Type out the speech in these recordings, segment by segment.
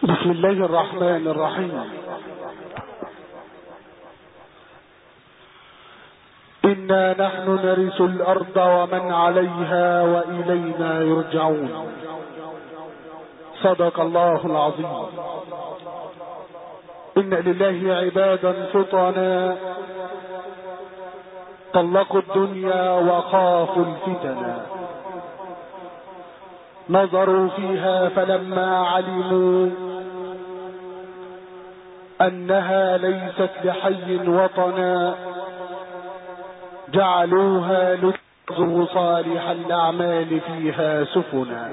بسم الله الرحمن الرحيم. إنا نحن نرث الأرض ومن عليها وإلينا يرجعون. صدق الله العظيم. إن لله عبادا فطنا طلقوا الدنيا وخافوا الفتنا، نظروا فيها فلما علموا أنها ليست لحي وطنا جعلوها لتغزو صالح الأعمال فيها سفنا،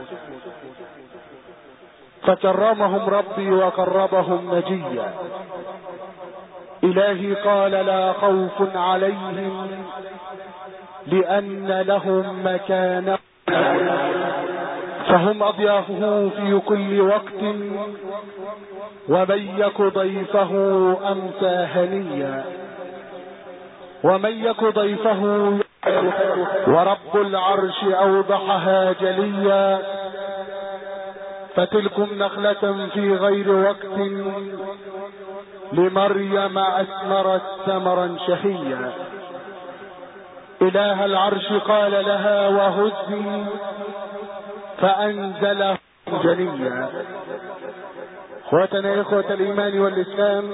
فكرمهم ربي وقربهم نجيا. إلهي قال لا خوف عليهم لأن لهم مكانا، فهم أضيافه في كل وقت، ومن يك ضيفه أمسى هنيا، ومن يك ضيفه ورب العرش أوضحها جليا. فتلكم نخلة في غير وقت لمريم أثمرت ثمرا شهيا. إله العرش قال لها وهزي فأنزله جليا. اخوتنا اخوة الإيمان والإسلام،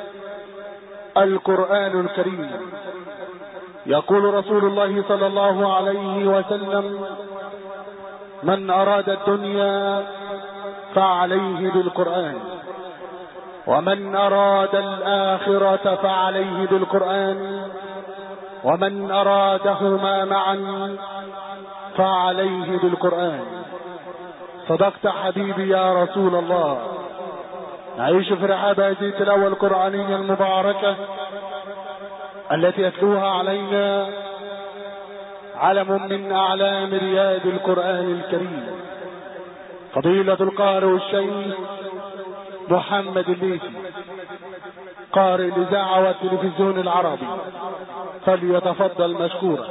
القرآن الكريم يقول رسول الله صلى الله عليه وسلم: من أراد الدنيا فعليه بالقرآن، ومن أراد الآخرة فعليه بالقرآن، ومن أرادهما معا فعليه بالقرآن. صدقت حبيبي يا رسول الله. نعيش في رحاب هذه التلاوة القرآنية المباركة التي يتلوها علينا علم من أعلام رياض القرآن الكريم، فضيلة القارئ الشيخ محمد الليثي، قارئ الإذاعة والتلفزيون العربي، فليتفضل مشكورا.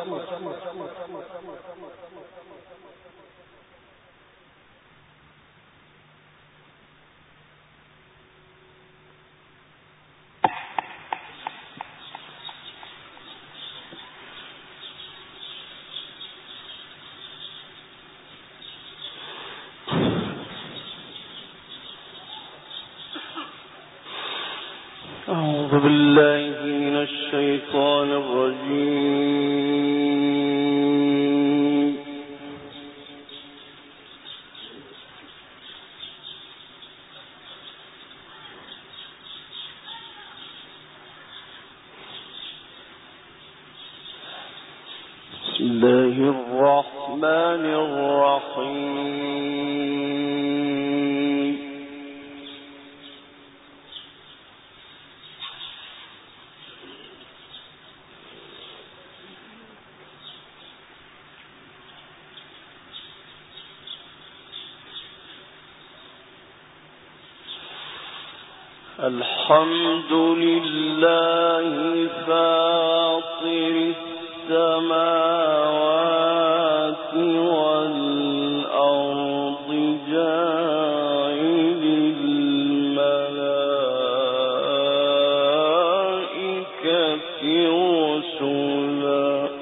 أعوذ بالله من الشيطان الرجيم. بسم الله الرحمن الرحيم. الحمد لله فاطر السماوات والأرض جاعل الملائكة رسلا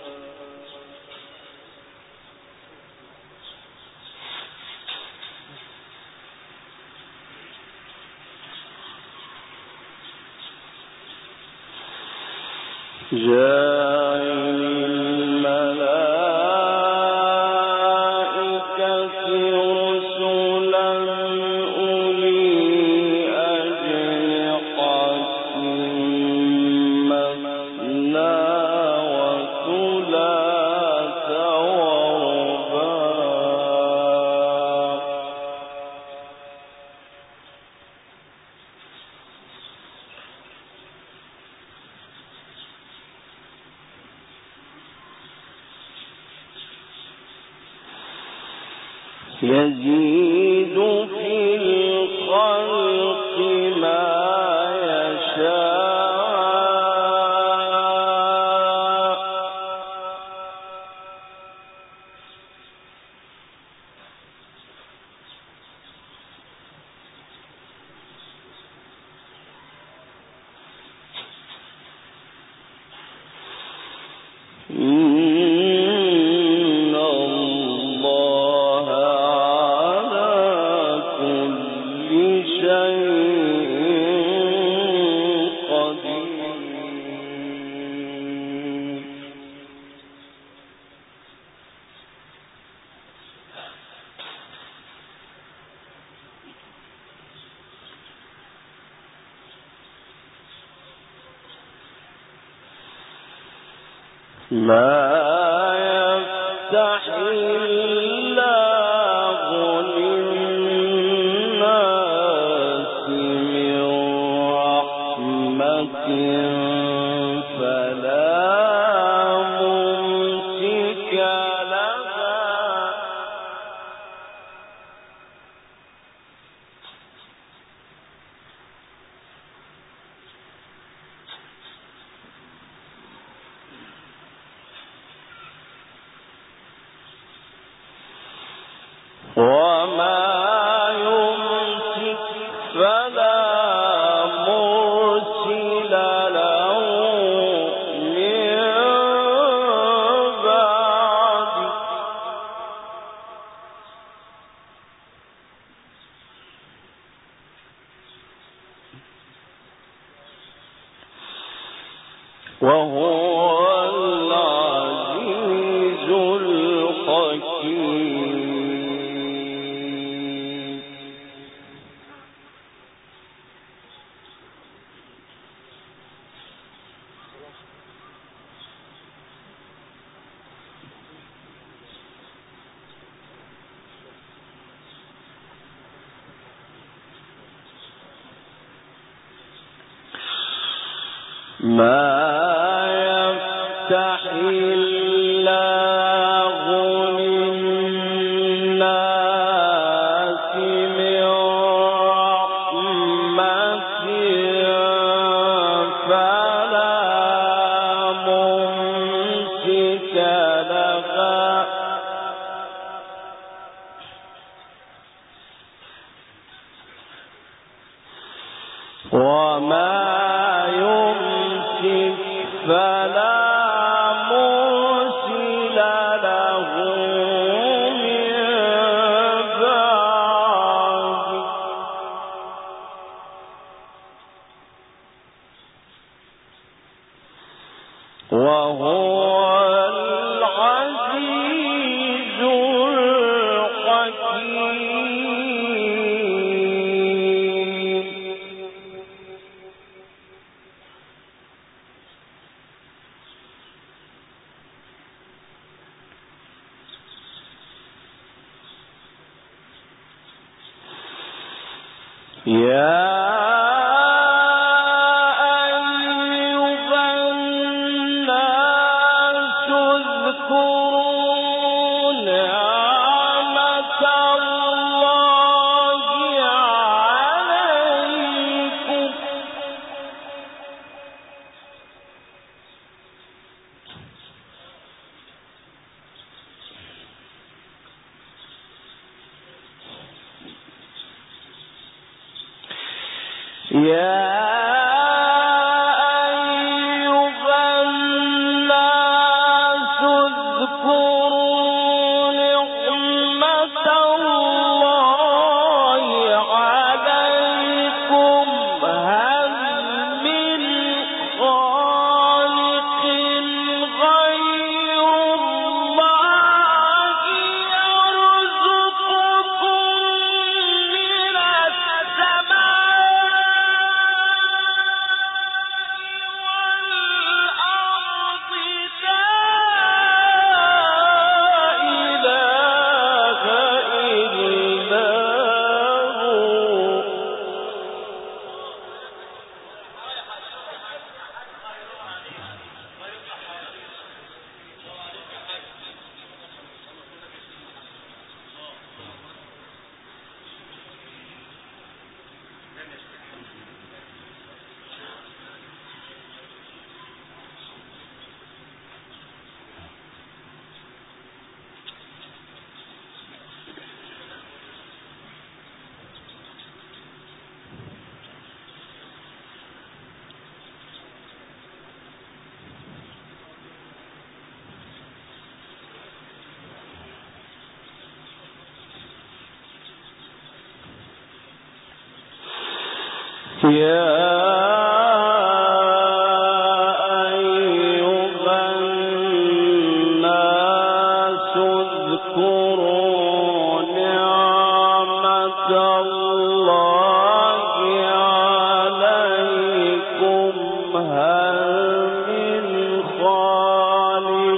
يزيد في الخلق ما يشاء هل من خالق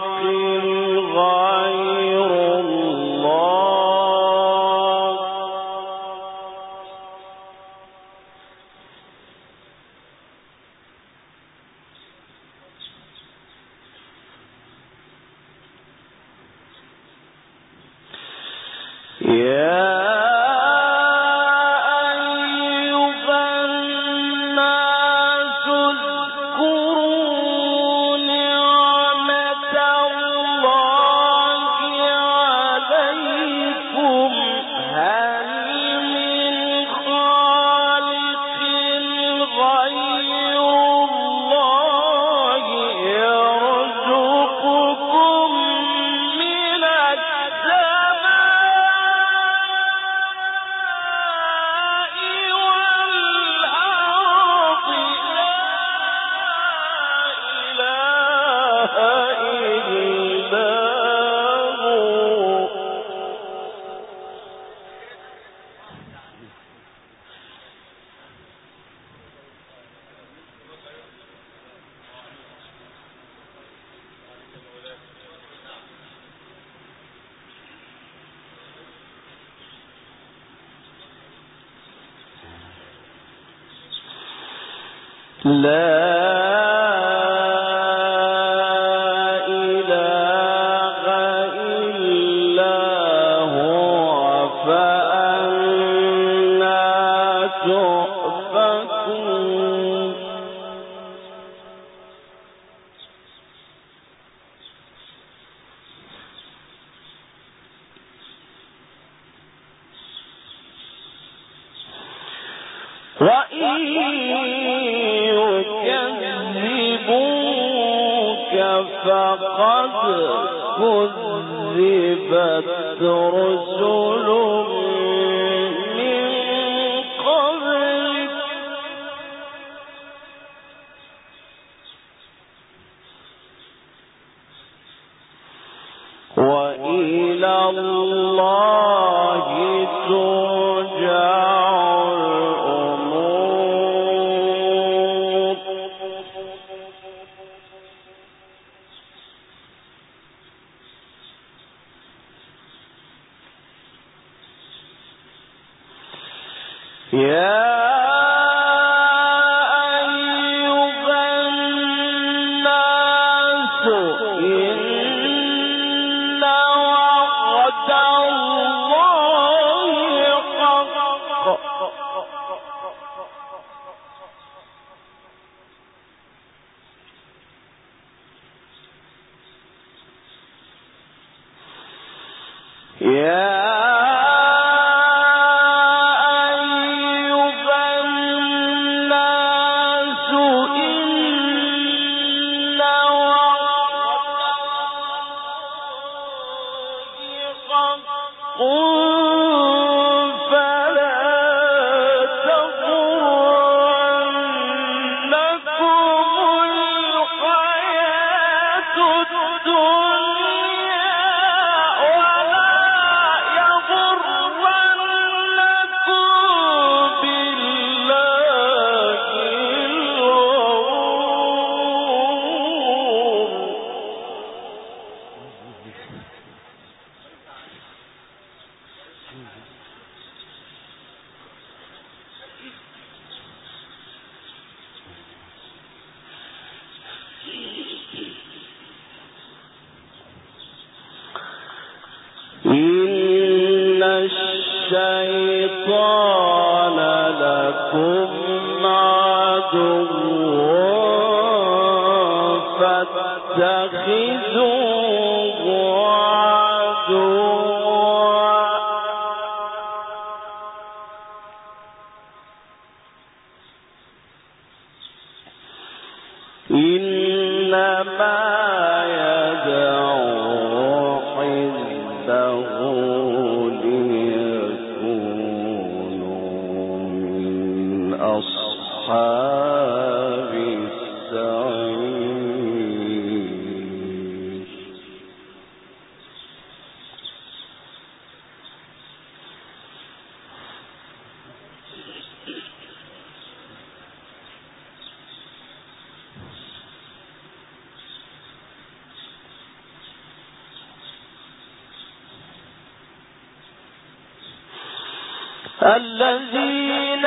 الذين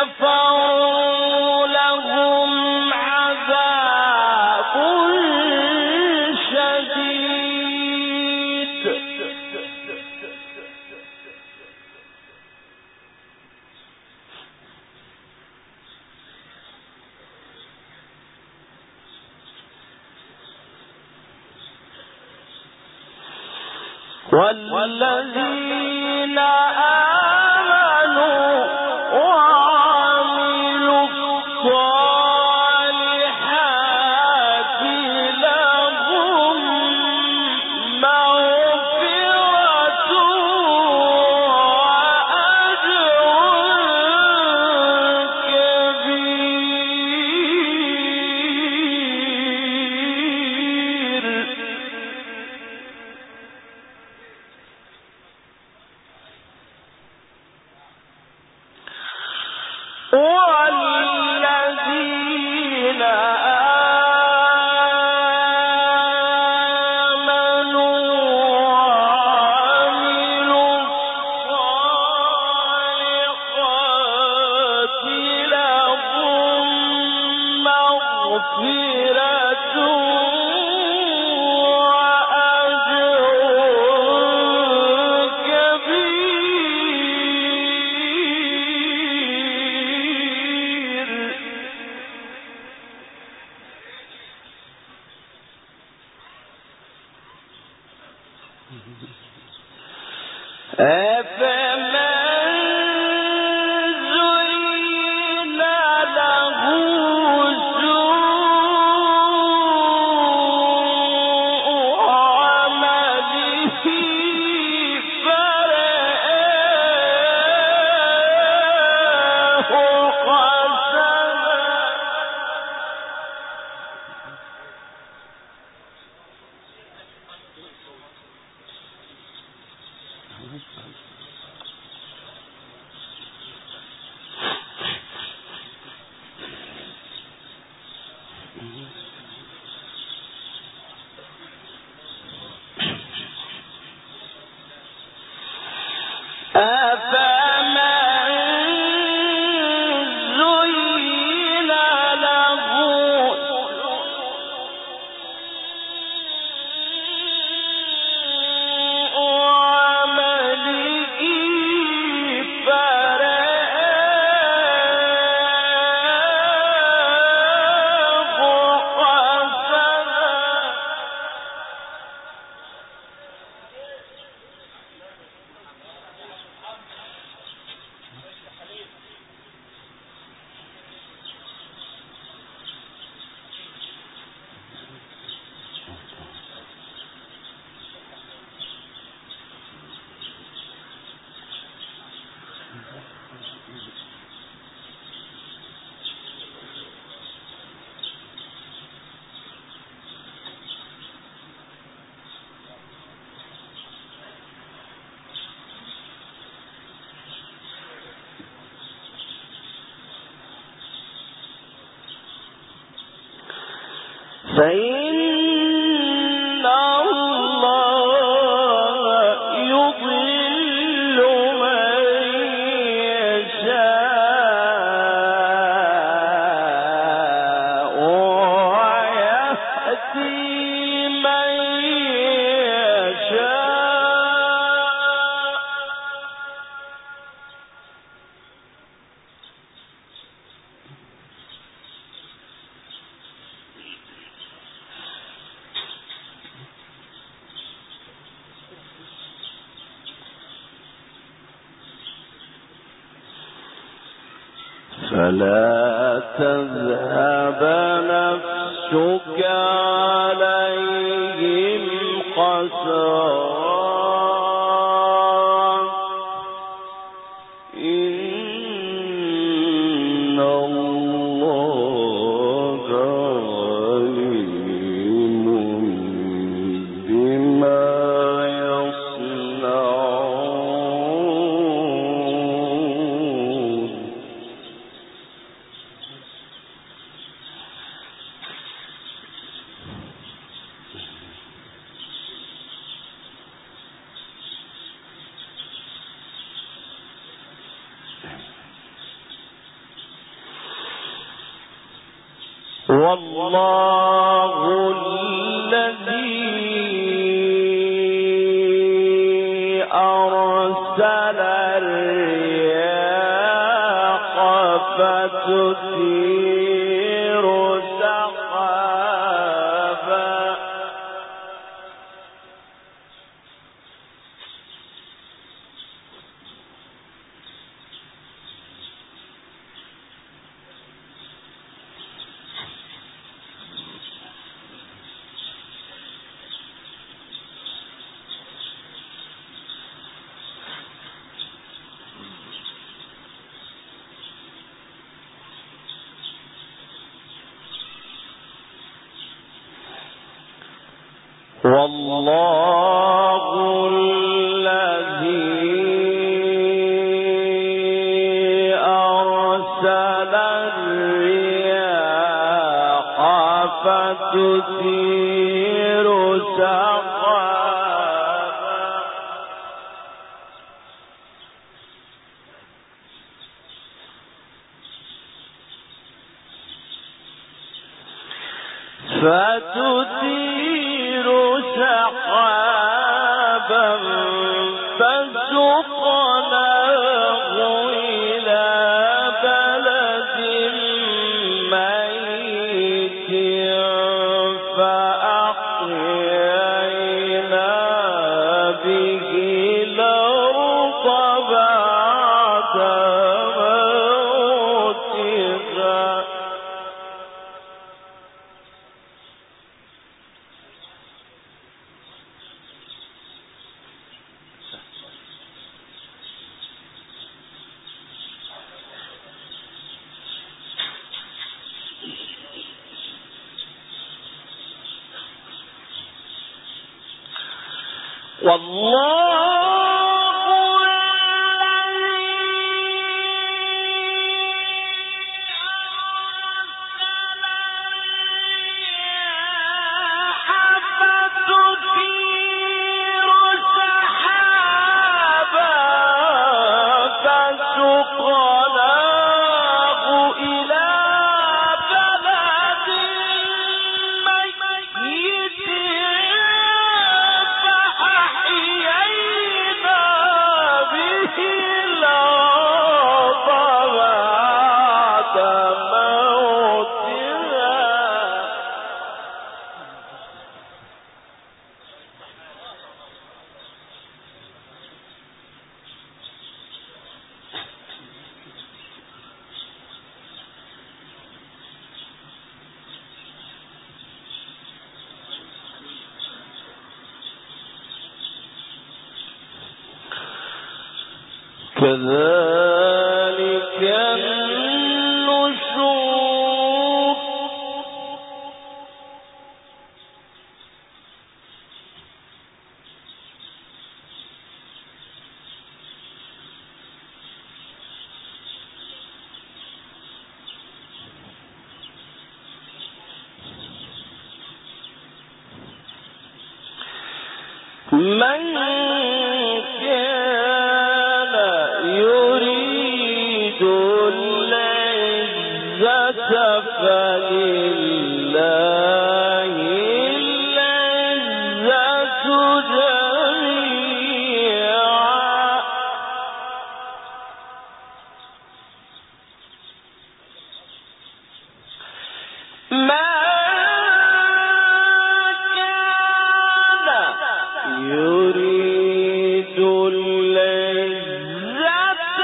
كفروا لهم عذاب شديد والذين آمنوا وعملوا الصالحات لهم مغفرة والذين آمنوا وعملوا الصالحات لهم مغفرة فإن الله يضل من يشاء ويهدي من يشاء فلا تذهب نفسك عليهم حسرات إن الله عليم بما والله الذي أرسل الرياح فتثير سحابا والله الذي أرسل الرياح فتثير سحابا فسقناه إلى بلد ميت فأحيينا به الأرض بعد موتها والله كذلك النشور من كان يريد العزة فلله العزة جميعا ما يريد العزة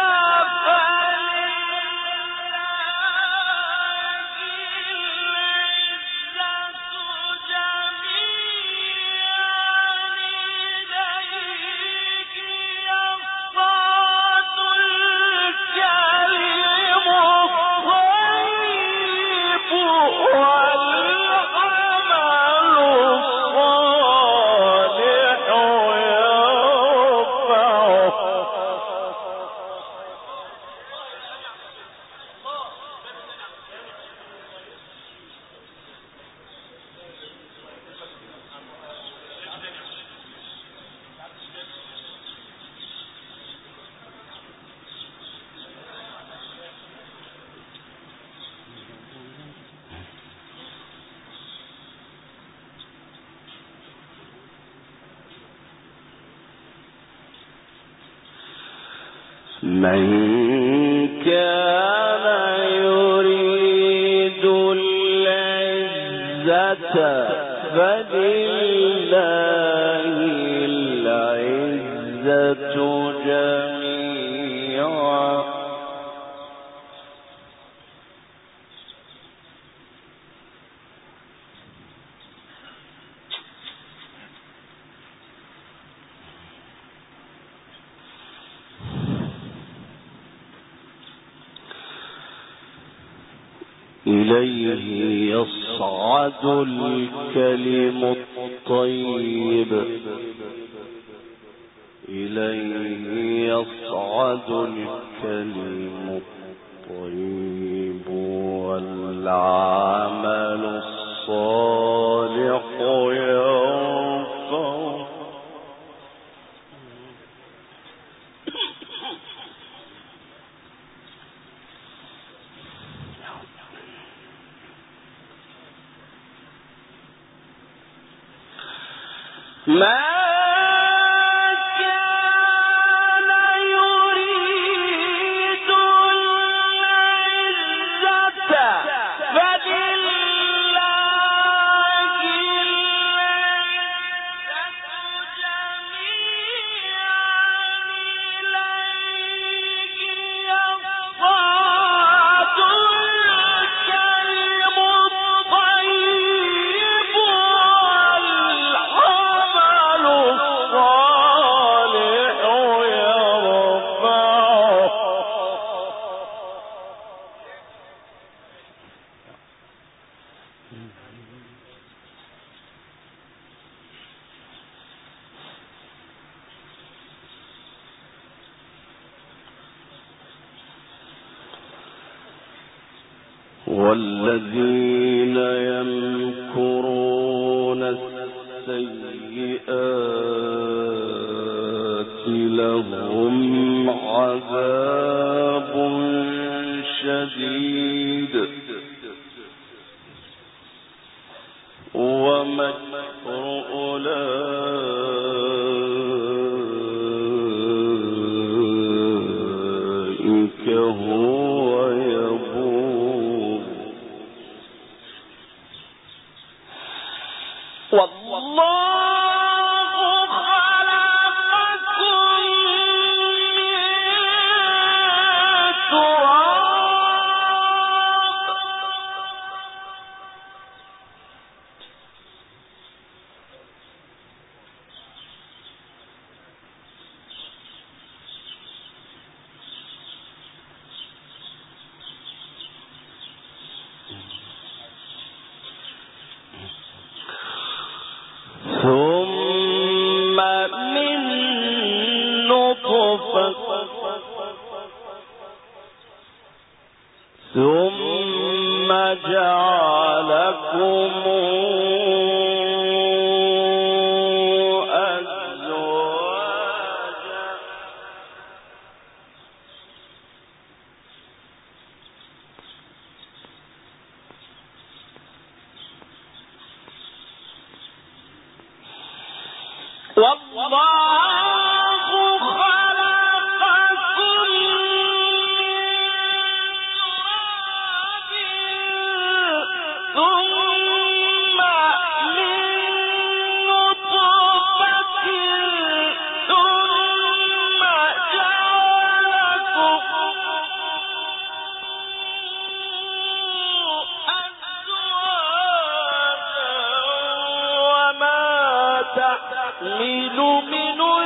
من كان يريد العزة فلله العزة جميعا إليه يصعد الكلم الطيب إليه يصعد الكلم الطيب والعمل الصالح يرفعه ما والذين يمكرون السيئات لهم عذاب شديد ومكر أولئك هو يبور والله خلقكم من تراب ثم من نطفة ثم جعلكم أزواجا والله خلقكم من تراب ثم من نطفة ثم جعلكم أزواجا وما تحمل من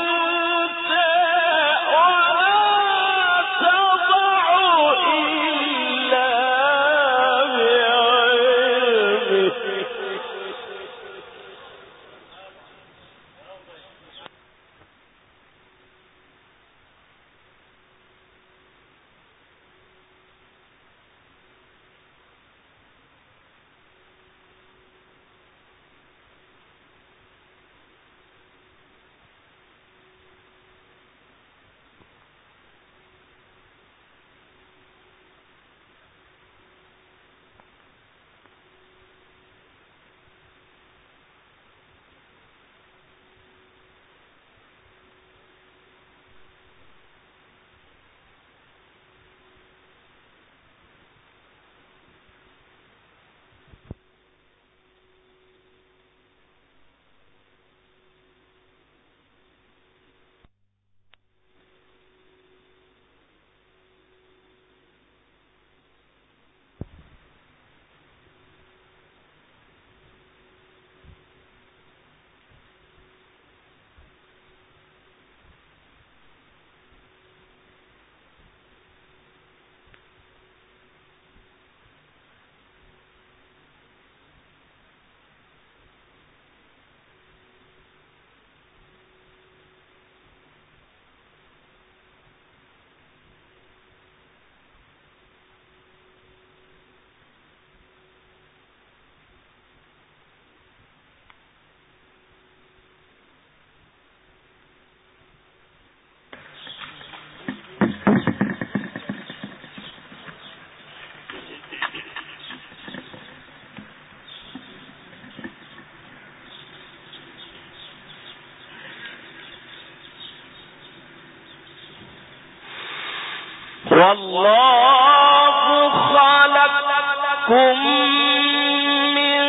والله خلقكم من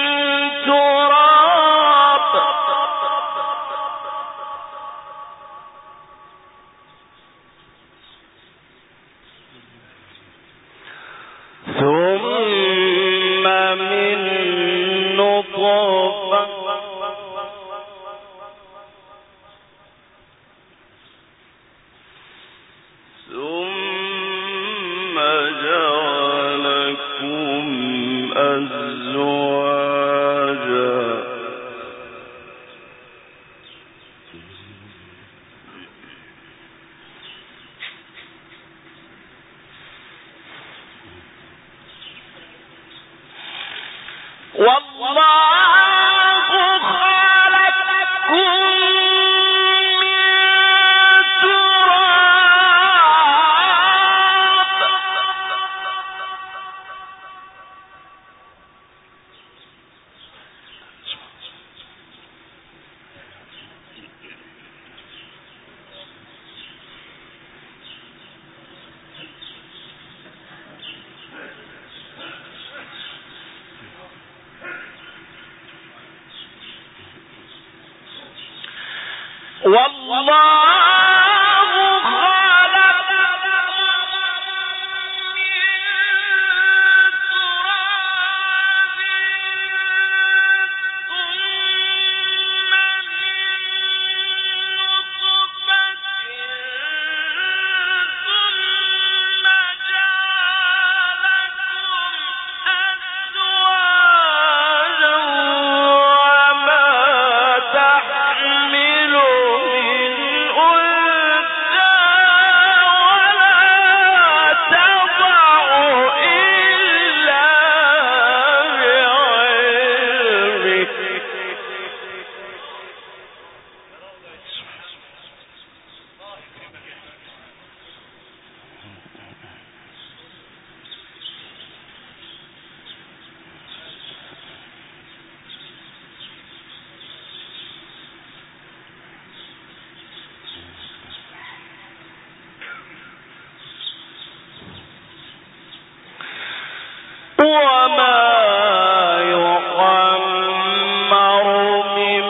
تراب ثم من نطفة ثم جعلكم أزواجا والله خلقكم من تراب والله خلقكم من تراب ثم من نطفة ثم جعلكم أزواجا وما تحمل من أنثى ولا تضع إلا بعلمه وما يعمر من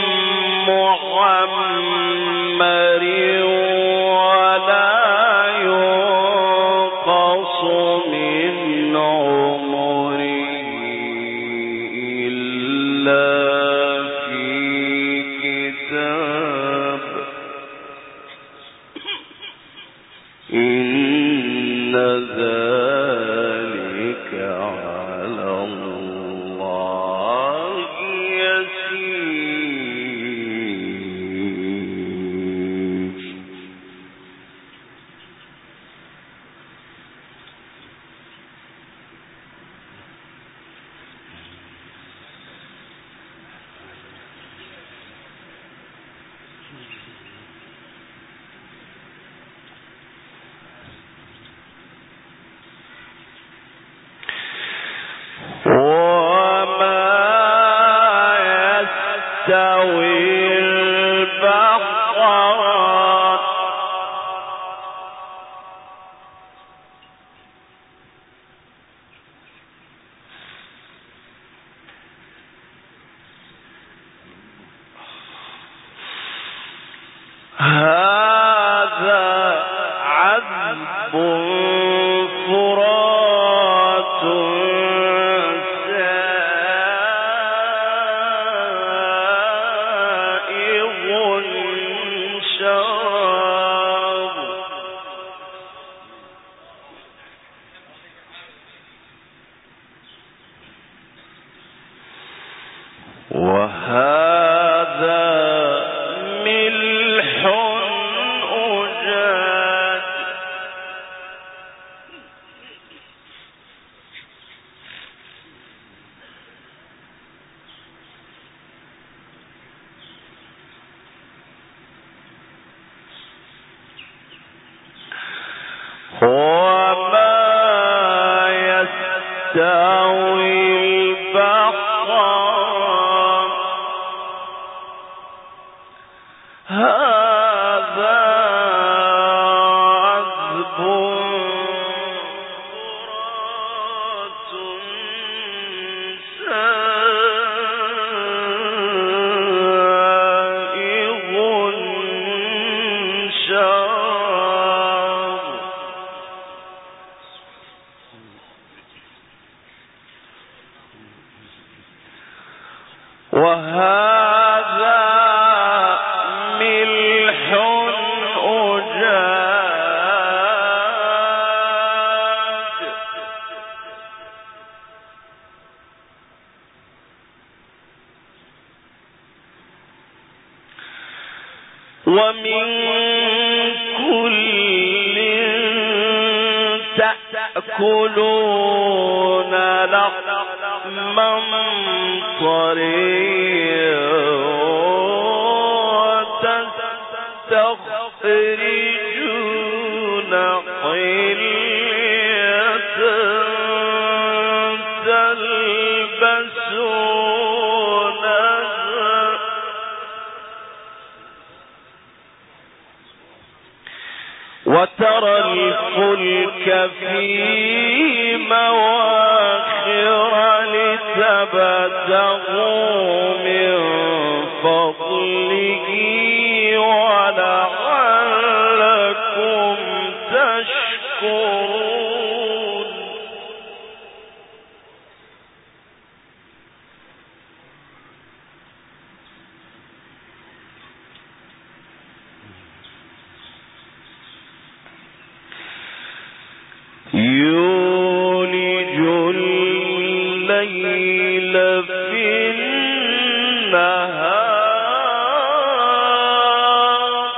معمر ولا ينقص من عمره إلا في كتاب إن ذلك على الله يسير وما يستوي البحران هذا عذب فرات سائغ شراب وهذا ملح أجاج وما يستوي البحران هذا عذب وهذا ملح أجاج ومن كل تأكلون لحما طريا وتستخرجون حلية تلبسونها وترى الفلك فيه مواخر لتبتغوا من فضله ولعلكم تشكرون يولج الليل في النهار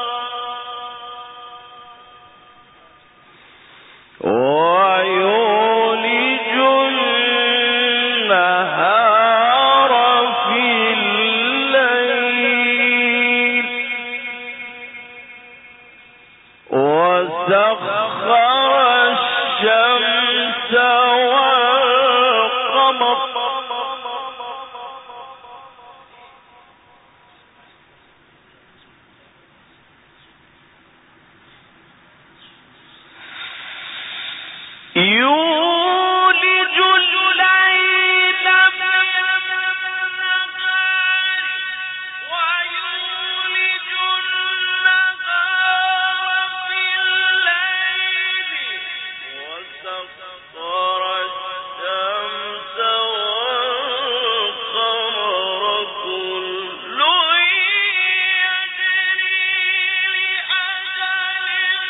ويولج النهار في الليل وسخر الشمس والقمر يولج الليل في النهار ويولج النهار في الليل وسخر الشمس والقمر كل يجري لأجل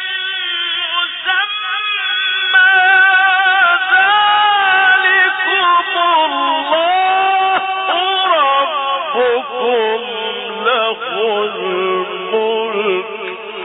مسمى ذلكم الله ربكم له الملك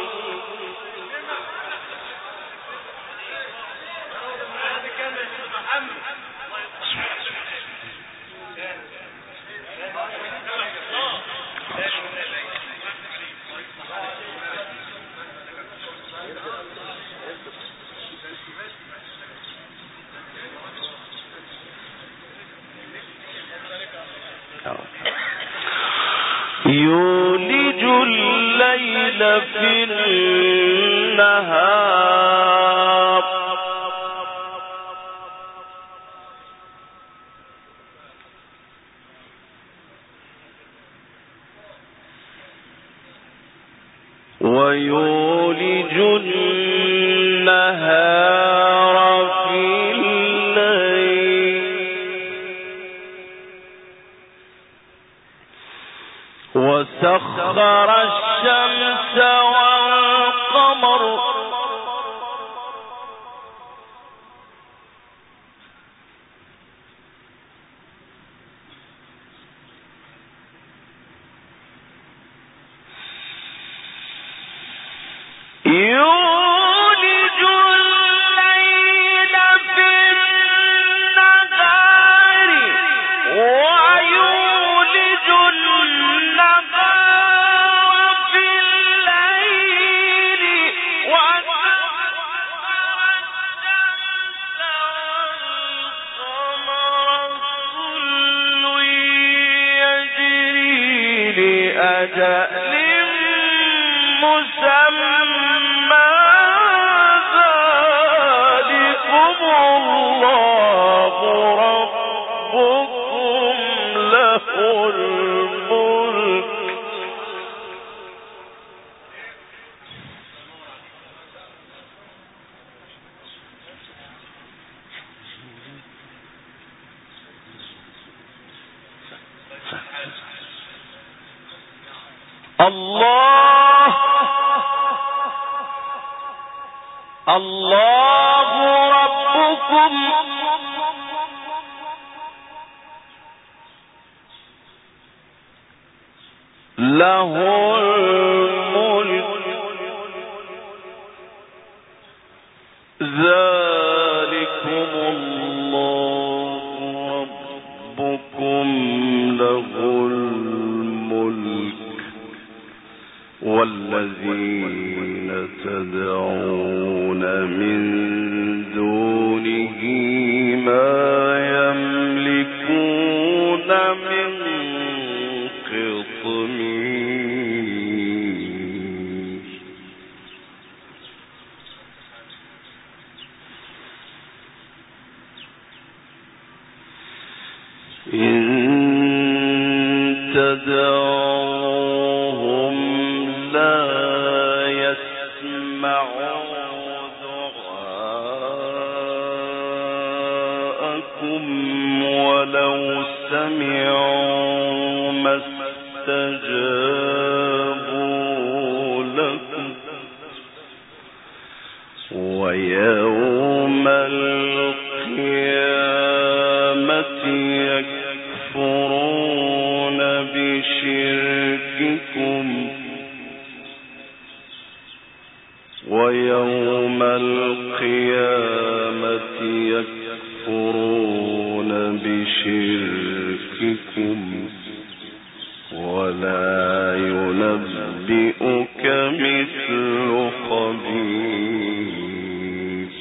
يولج الليل في النهار ويولج النهار في الليل وسخر الشمس والقمر يولج الليل في النهار ويولج النهار في الليل وسخر الشمس والقمر كل يجري لأجل مسمى الله ربكم له الملك ذلكم الله ربكم له الملك والذين تدعون من دونه ما يملكون من قطمير إن تدعوهم لا يسمعوا دعاءكم ولو سمعوا ما استجابوا لكم ويوم القيامة يكفرون بشرككم ويوم القيامة يكفرون بشرككم ولا ينبئك مثل خبير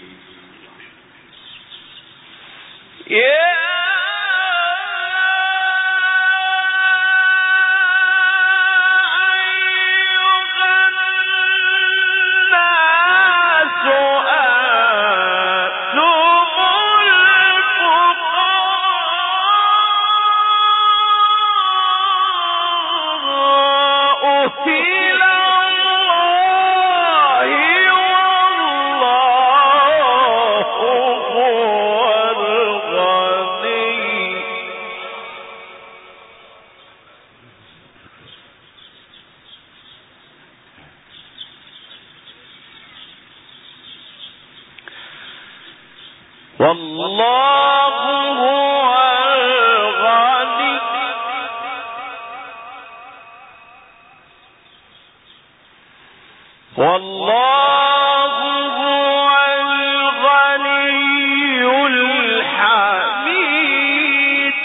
والله هو الغني والله هو الغني الحميد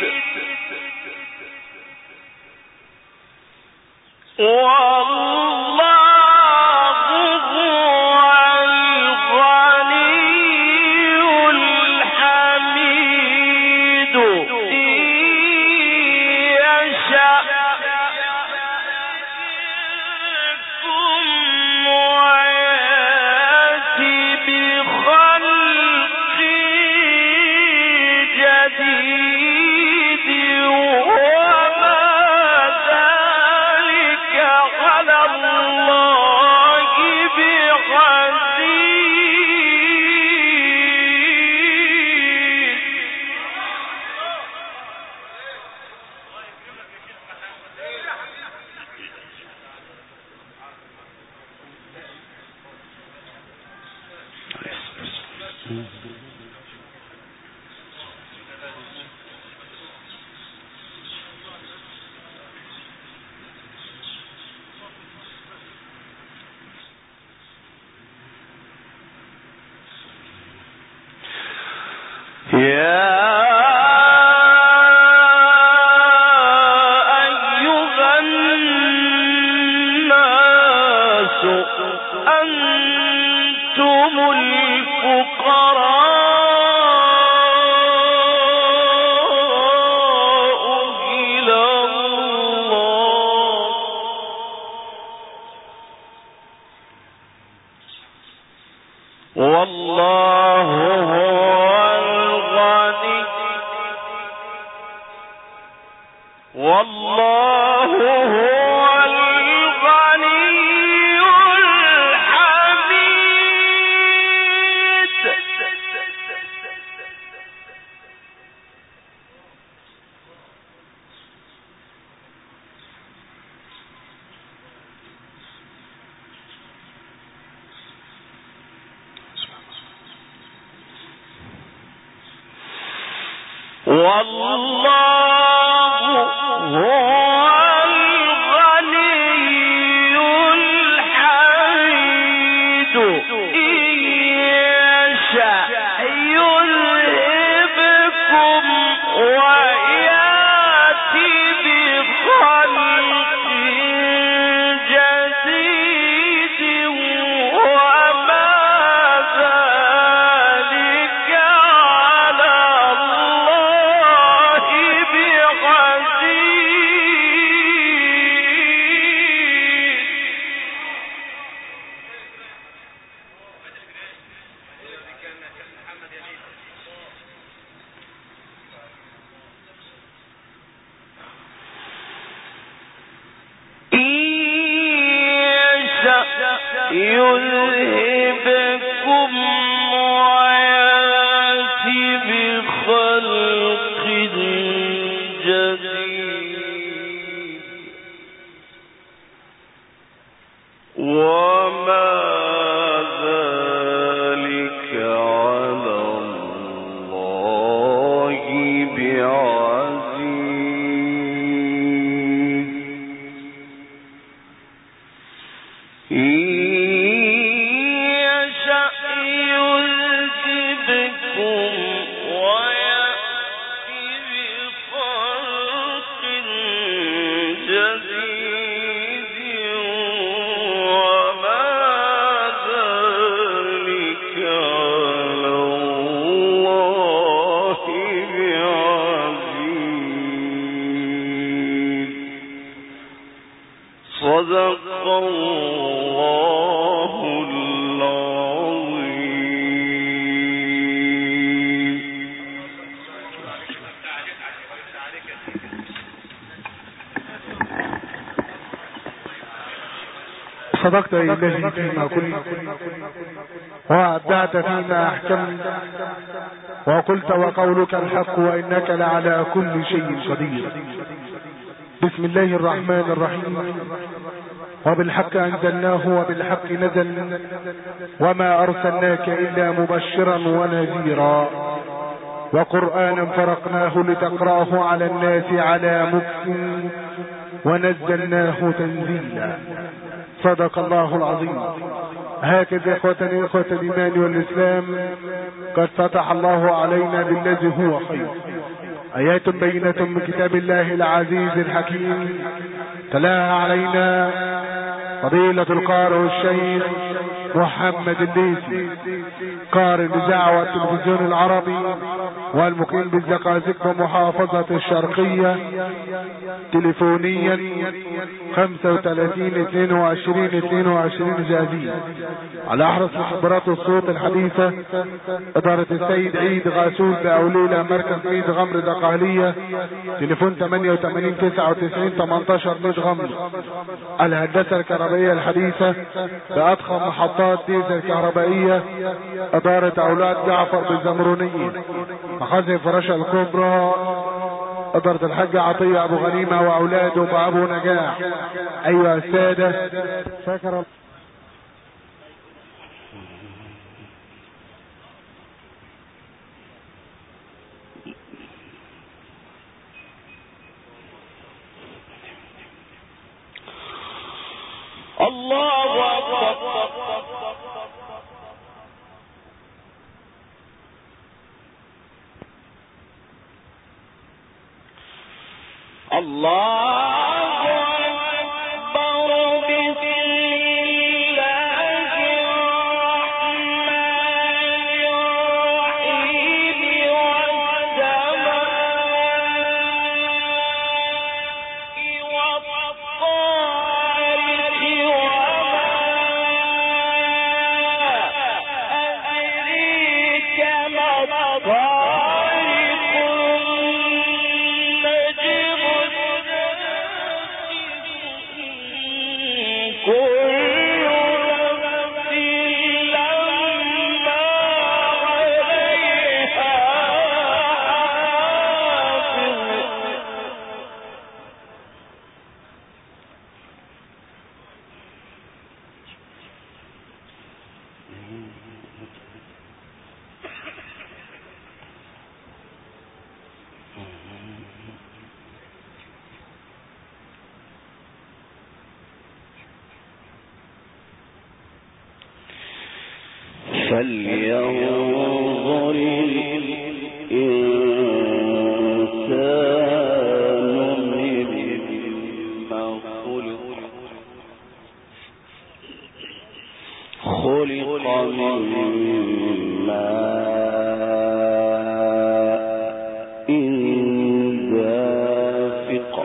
صدقت إلهي فيما قلت وأبدعت فيما أحكمت وقلت وقولك الحق وإنك لعلى كل شيء قدير. بسم الله الرحمن الرحيم. وبالحق أنزلناه وبالحق نزل وما أرسلناك إلا مبشرا ونذيرا وقرآنا فرقناه لتقرأه على الناس على مكث ونزلناه تنزيلا. صدق الله العظيم. هكذا إخوة الإيمان والإسلام قد فتح الله علينا بالذي هو خير، آيات بينة من كتاب الله العزيز الحكيم تلاها علينا فضيلة القارئ الشيخ محمد الليثي قارئ الإذاعة والتلفزيون العربي والمقيم بالزقازق بمحافظة الشرقية، تليفونيا 35-22-22 جازية، على أحرص خبرات الصوت الحديثة إدارة السيد عيد غاسول بأوليلة مركز ميد غمر دقهلية، تليفون 88-99-18 ميد غمر. الهندسة الكهربائية الحديثة بأضخم محطات ديزل كهربائية، إدارة أولاد جعفر بالزمرونية، مخازن فراشة الكبرى، إدارة الحاج عطية أبو غنيمة وأولاده وأبو نجاح. أيها السادة، شكرا. الله أكبر. فلينظر الإنسان مما خلق من ماء دافق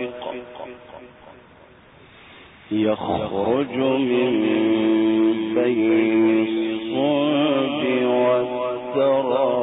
يخرج من بين الصلب والترائب